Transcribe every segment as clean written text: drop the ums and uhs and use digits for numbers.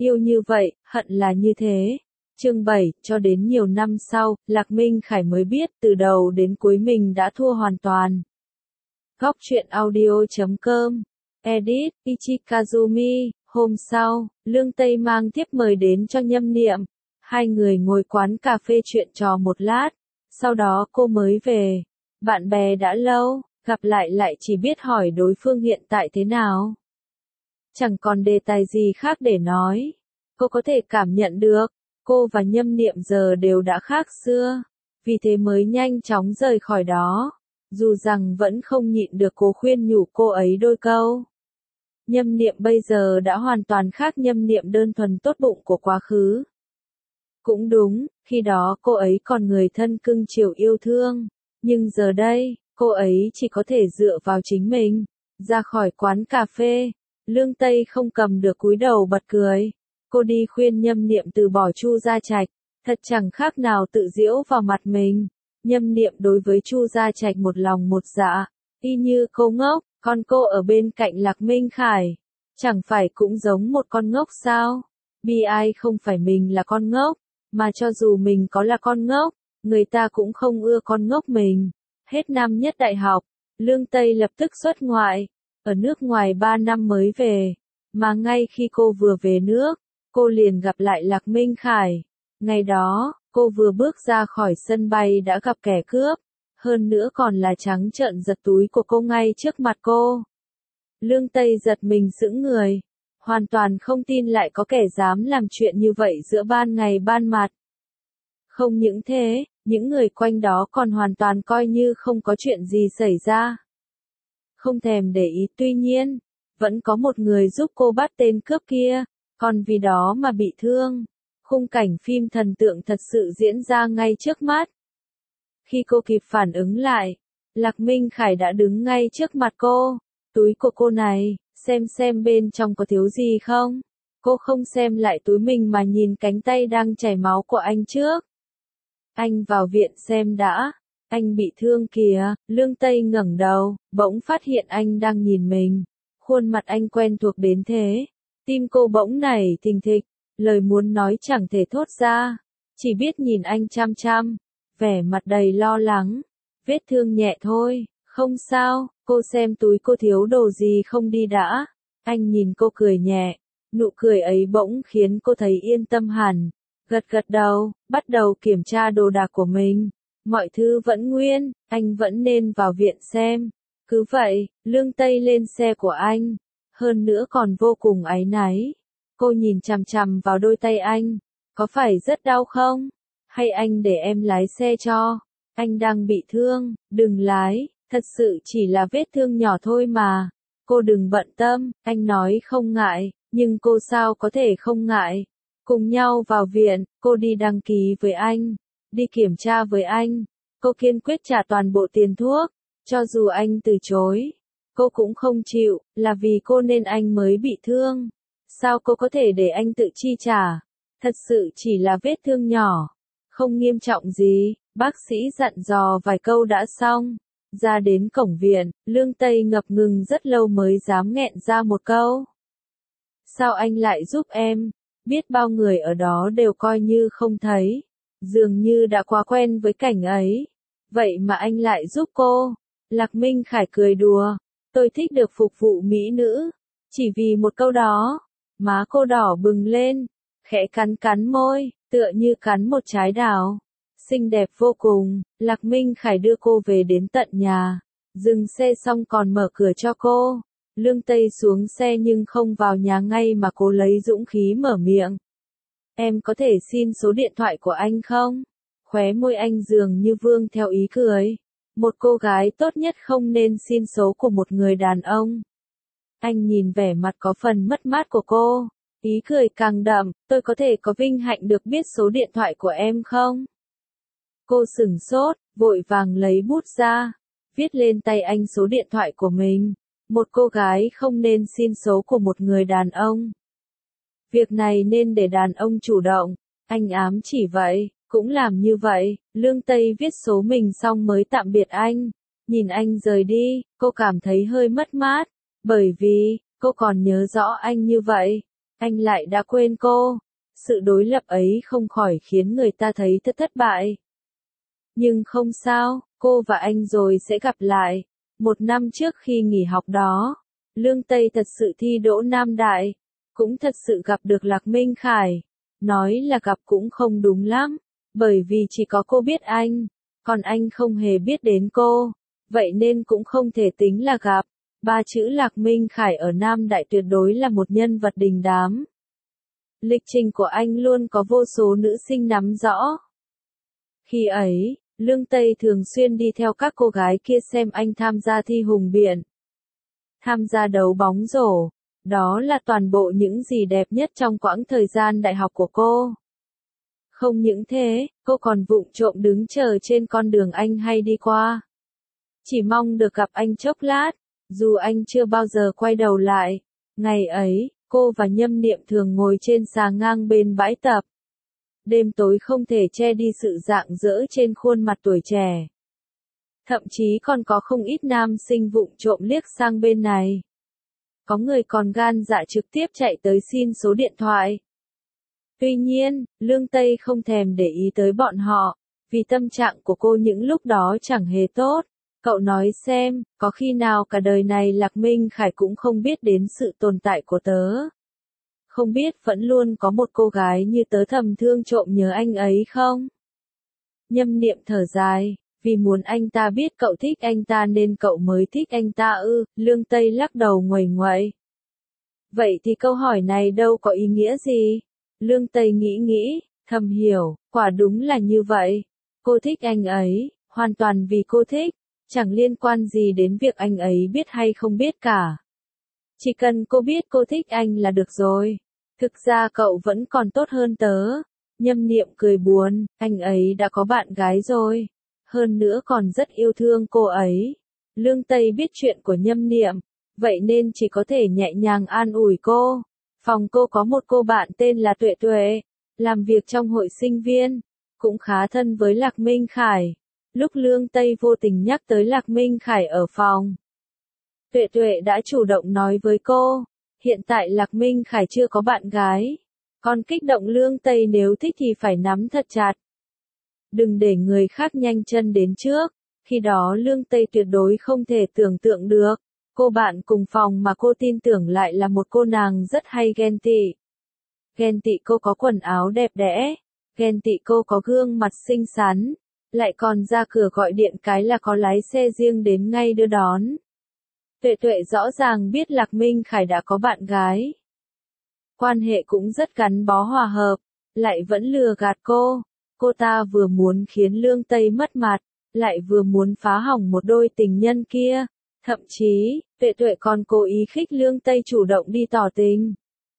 Yêu như vậy, hận là như thế. Chương 7, cho đến nhiều năm sau, Lạc Minh Khải mới biết từ đầu đến cuối mình đã thua hoàn toàn. Góc truyện audio.com. Edit, Ichikazumi. Hôm sau, Lương Tây mang thiếp mời đến cho Nhâm Niệm. Hai người ngồi quán cà phê chuyện trò một lát. Sau đó cô mới về. Bạn bè đã lâu, gặp lại chỉ biết hỏi đối phương hiện tại thế nào. Chẳng còn đề tài gì khác để nói. Cô có thể cảm nhận được, cô và Nhâm Niệm giờ đều đã khác xưa. Vì thế mới nhanh chóng rời khỏi đó. Dù rằng vẫn không nhịn được cố khuyên nhủ cô ấy đôi câu. Nhâm Niệm bây giờ đã hoàn toàn khác Nhâm Niệm đơn thuần tốt bụng của quá khứ. Cũng đúng, khi đó cô ấy còn người thân cưng chiều yêu thương. Nhưng giờ đây, cô ấy chỉ có thể dựa vào chính mình. Ra khỏi quán cà phê, Lương Tây không cầm được cúi đầu bật cười. Cô đi khuyên Nhâm Niệm từ bỏ Chu Gia Trạch, thật chẳng khác nào tự giễu vào mặt mình. Nhâm Niệm đối với Chu Gia Trạch một lòng một dạ, y như cô ngốc, còn cô ở bên cạnh Lạc Minh Khải. Chẳng phải cũng giống một con ngốc sao? Bi ai không phải mình là con ngốc, mà cho dù mình có là con ngốc, người ta cũng không ưa con ngốc mình. Hết năm nhất đại học, Lương Tây lập tức xuất ngoại, ở nước ngoài 3 năm mới về. Mà ngay khi cô vừa về nước, cô liền gặp lại Lạc Minh Khải. Ngày đó, cô vừa bước ra khỏi sân bay đã gặp kẻ cướp, hơn nữa còn là trắng trợn giật túi của cô ngay trước mặt cô. Lương Tây giật mình sững người, hoàn toàn không tin lại có kẻ dám làm chuyện như vậy giữa ban ngày ban mặt. Không những thế, những người quanh đó còn hoàn toàn coi như không có chuyện gì xảy ra. Không thèm để ý, tuy nhiên, vẫn có một người giúp cô bắt tên cướp kia, còn vì đó mà bị thương. Khung cảnh phim thần tượng thật sự diễn ra ngay trước mắt. Khi cô kịp phản ứng lại, Lạc Minh Khải đã đứng ngay trước mặt cô. Túi của cô này, xem bên trong có thiếu gì không? Cô không xem lại túi mình mà nhìn cánh tay đang chảy máu của anh trước. Anh vào viện xem đã. Anh bị thương kìa. Lương Tây ngẩng đầu, bỗng phát hiện anh đang nhìn mình. Khuôn mặt anh quen thuộc đến thế. Tim cô bỗng nảy thình thịch, lời muốn nói chẳng thể thốt ra. Chỉ biết nhìn anh chăm chăm, vẻ mặt đầy lo lắng. Vết thương nhẹ thôi, không sao, cô xem túi cô thiếu đồ gì không đi đã. Anh nhìn cô cười nhẹ, nụ cười ấy bỗng khiến cô thấy yên tâm hẳn. Gật đầu, bắt đầu kiểm tra đồ đạc của mình. Mọi thứ vẫn nguyên, anh vẫn nên vào viện xem. Cứ vậy, Lương Tây lên xe của anh. Hơn nữa còn vô cùng áy náy. Cô nhìn chằm chằm vào đôi tay anh. Có phải rất đau không? Hay anh để em lái xe cho? Anh đang bị thương, đừng lái, thật sự chỉ là vết thương nhỏ thôi mà. Cô đừng bận tâm, anh nói không ngại, nhưng cô sao có thể không ngại. Cùng nhau vào viện, cô đi đăng ký với anh, đi kiểm tra với anh. Cô kiên quyết trả toàn bộ tiền thuốc, cho dù anh từ chối. Cô cũng không chịu, là vì cô nên anh mới bị thương. Sao cô có thể để anh tự chi trả? Thật sự chỉ là vết thương nhỏ, không nghiêm trọng gì. Bác sĩ dặn dò vài câu đã xong. Ra đến cổng viện, Lương Tây ngập ngừng rất lâu mới dám nghẹn ra một câu. Sao anh lại giúp em? Biết bao người ở đó đều coi như không thấy. Dường như đã quá quen với cảnh ấy. Vậy mà anh lại giúp cô. Lạc Minh Khải cười đùa. Tôi thích được phục vụ mỹ nữ. Chỉ vì một câu đó. Má cô đỏ bừng lên. Khẽ cắn môi, tựa như cắn một trái đào. Xinh đẹp vô cùng. Lạc Minh Khải đưa cô về đến tận nhà. Dừng xe xong còn mở cửa cho cô. Lương Tây xuống xe nhưng không vào nhà ngay mà cô lấy dũng khí mở miệng. Em có thể xin số điện thoại của anh không? Khóe môi anh dường như vương theo ý cười. Một cô gái tốt nhất không nên xin số của một người đàn ông. Anh nhìn vẻ mặt có phần mất mát của cô. Ý cười càng đậm, tôi có thể có vinh hạnh được biết số điện thoại của em không? Cô sửng sốt, vội vàng lấy bút ra, viết lên tay anh số điện thoại của mình. Một cô gái không nên xin số của một người đàn ông. Việc này nên để đàn ông chủ động. Anh ám chỉ vậy, cũng làm như vậy. Lương Tây viết số mình xong mới tạm biệt anh. Nhìn anh rời đi, cô cảm thấy hơi mất mát. Bởi vì, cô còn nhớ rõ anh như vậy. anh lại đã quên cô. Sự đối lập ấy không khỏi khiến người ta thấy thật thất bại. Nhưng không sao, cô và anh rồi sẽ gặp lại. 1 năm trước khi nghỉ học đó, Lương Tây thật sự thi đỗ Nam Đại, cũng thật sự gặp được Lạc Minh Khải. Nói là gặp cũng không đúng lắm, bởi vì chỉ có cô biết anh, còn anh không hề biết đến cô, vậy nên cũng không thể tính là gặp. 3 chữ Lạc Minh Khải ở Nam Đại tuyệt đối là một nhân vật đình đám. Lịch trình của anh luôn có vô số nữ sinh nắm rõ. Khi ấy, Lương Tây thường xuyên đi theo các cô gái kia xem anh tham gia thi hùng biện, tham gia đấu bóng rổ. Đó là toàn bộ những gì đẹp nhất trong quãng thời gian đại học của cô. Không những thế, cô còn vụng trộm đứng chờ trên con đường anh hay đi qua. Chỉ mong được gặp anh chốc lát, dù anh chưa bao giờ quay đầu lại. Ngày ấy, cô và Nhâm Niệm thường ngồi trên xà ngang bên bãi tập. Đêm tối không thể che đi sự rạng rỡ trên khuôn mặt tuổi trẻ. Thậm chí còn có không ít nam sinh vụng trộm liếc sang bên này. Có người còn gan dạ trực tiếp chạy tới xin số điện thoại. Tuy nhiên, Lương Tây không thèm để ý tới bọn họ, vì tâm trạng của cô những lúc đó chẳng hề tốt. Cậu nói xem, có khi nào cả đời này Lạc Minh Khải cũng không biết đến sự tồn tại của tớ? Không biết vẫn luôn có một cô gái như tớ thầm thương trộm nhớ anh ấy không? Nhâm Niệm thở dài, vì muốn anh ta biết cậu thích anh ta nên cậu mới thích anh ta ư? Lương Tây lắc đầu nguầy nguậy. Vậy thì câu hỏi này đâu có ý nghĩa gì? Lương Tây nghĩ, thầm hiểu, quả đúng là như vậy. Cô thích anh ấy, hoàn toàn vì cô thích, chẳng liên quan gì đến việc anh ấy biết hay không biết cả. Chỉ cần cô biết cô thích anh là được rồi. Thực ra cậu vẫn còn tốt hơn tớ. Nhâm Niệm cười buồn, anh ấy đã có bạn gái rồi. Hơn nữa còn rất yêu thương cô ấy. Lương Tây biết chuyện của Nhâm Niệm, vậy nên chỉ có thể nhẹ nhàng an ủi cô. Phòng cô có một cô bạn tên là Tuệ Tuệ, làm việc trong hội sinh viên, cũng khá thân với Lạc Minh Khải. Lúc Lương Tây vô tình nhắc tới Lạc Minh Khải ở phòng, Tuệ Tuệ đã chủ động nói với cô, hiện tại Lạc Minh Khải chưa có bạn gái. Còn kích động Lương Tây nếu thích thì phải nắm thật chặt. Đừng để người khác nhanh chân đến trước, khi đó Lương Tây tuyệt đối không thể tưởng tượng được. Cô bạn cùng phòng mà cô tin tưởng lại là một cô nàng rất hay ghen tị. Ghen tị cô có quần áo đẹp đẽ, ghen tị cô có gương mặt xinh xắn, lại còn ra cửa gọi điện cái là có lái xe riêng đến ngay đưa đón. Tuệ Tuệ rõ ràng biết Lạc Minh Khải đã có bạn gái. Quan hệ cũng rất gắn bó hòa hợp, lại vẫn lừa gạt cô. Cô ta vừa muốn khiến Lương Tây mất mặt, lại vừa muốn phá hỏng một đôi tình nhân kia. Thậm chí, Tuệ Tuệ còn cố ý khích Lương Tây chủ động đi tỏ tình.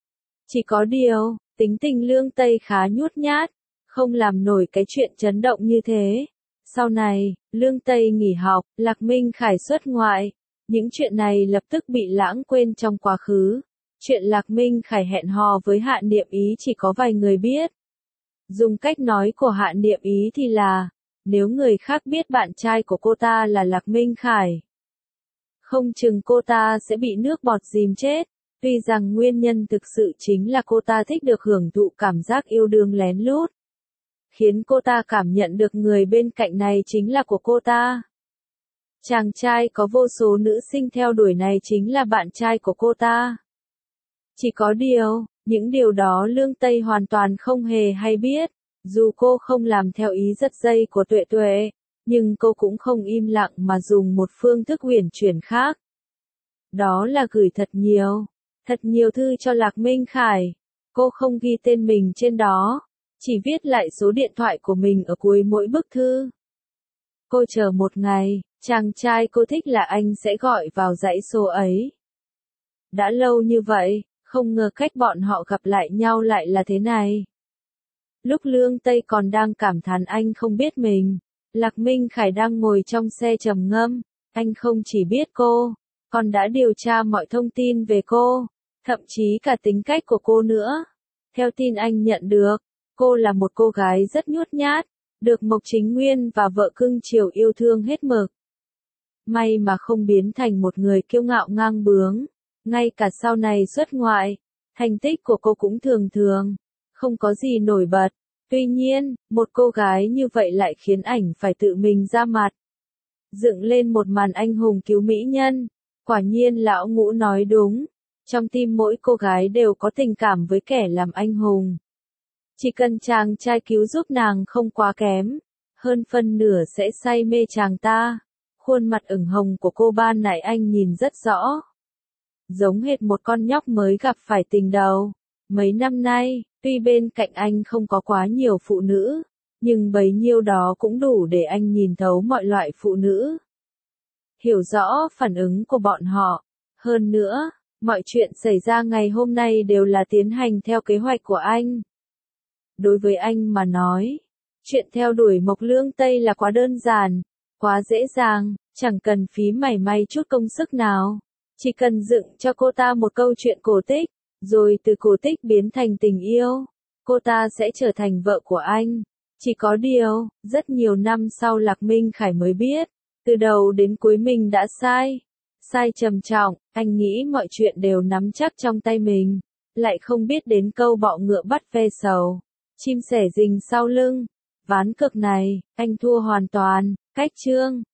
Chỉ có điều, tính tình Lương Tây khá nhút nhát, không làm nổi cái chuyện chấn động như thế. Sau này, Lương Tây nghỉ học, Lạc Minh Khải xuất ngoại. Những chuyện này lập tức bị lãng quên trong quá khứ. Chuyện Lạc Minh Khải hẹn hò với Hạ Niệm Ý chỉ có vài người biết. Dùng cách nói của Hạ Niệm Ý thì là, nếu người khác biết bạn trai của cô ta là Lạc Minh Khải, không chừng cô ta sẽ bị nước bọt dìm chết. Tuy rằng nguyên nhân thực sự chính là cô ta thích được hưởng thụ cảm giác yêu đương lén lút, khiến cô ta cảm nhận được người bên cạnh này chính là của cô ta. Chàng trai có vô số nữ sinh theo đuổi này chính là bạn trai của cô ta. Chỉ có điều, những điều đó Lương Tây hoàn toàn không hề hay biết. Dù cô không làm theo ý giật dây của Tuệ Tuệ, nhưng cô cũng không im lặng mà dùng một phương thức huyền chuyển khác. Đó là gửi thật nhiều thư cho Lạc Minh Khải. Cô không ghi tên mình trên đó, chỉ viết lại số điện thoại của mình ở cuối mỗi bức thư. Cô chờ một ngày, chàng trai cô thích là anh sẽ gọi vào dãy số ấy. Đã lâu như vậy, không ngờ cách bọn họ gặp lại nhau lại là thế này. Lúc Lương Tây còn đang cảm thán anh không biết mình, Lạc Minh Khải đang ngồi trong xe trầm ngâm. Anh không chỉ biết cô, còn đã điều tra mọi thông tin về cô, thậm chí cả tính cách của cô nữa. Theo tin anh nhận được, cô là một cô gái rất nhút nhát, được Mộc Chính Nguyên và vợ cưng chiều yêu thương hết mực. May mà không biến thành một người kiêu ngạo ngang bướng, ngay cả sau này xuất ngoại, Thành tích của cô cũng thường thường, không có gì nổi bật. Tuy nhiên, một cô gái như vậy lại khiến ảnh phải tự mình ra mặt. Dựng lên một màn anh hùng cứu mỹ nhân. Quả nhiên lão Ngũ nói đúng. Trong tim mỗi cô gái đều có tình cảm với kẻ làm anh hùng. Chỉ cần chàng trai cứu giúp nàng không quá kém, hơn phân nửa sẽ say mê chàng ta. Khuôn mặt ửng hồng của cô ban nãy anh nhìn rất rõ. Giống hệt một con nhóc mới gặp phải tình đầu. Mấy năm nay, tuy bên cạnh anh không có quá nhiều phụ nữ, nhưng bấy nhiêu đó cũng đủ để anh nhìn thấu mọi loại phụ nữ. Hiểu rõ phản ứng của bọn họ. Hơn nữa, mọi chuyện xảy ra ngày hôm nay đều là tiến hành theo kế hoạch của anh. Đối với anh mà nói, chuyện theo đuổi Mộc Lương Tây là quá đơn giản, quá dễ dàng, chẳng cần phí mảy may chút công sức nào. Chỉ cần dựng cho cô ta một câu chuyện cổ tích, rồi từ cổ tích biến thành tình yêu, cô ta sẽ trở thành vợ của anh. Chỉ có điều, rất nhiều năm sau Lạc Minh Khải mới biết, từ đầu đến cuối mình đã sai. Sai trầm trọng, anh nghĩ mọi chuyện đều nắm chắc trong tay mình, lại không biết đến câu bọ ngựa bắt ve sầu, chim sẻ rình sau lưng. Ván cược này, anh thua hoàn toàn. Cách chương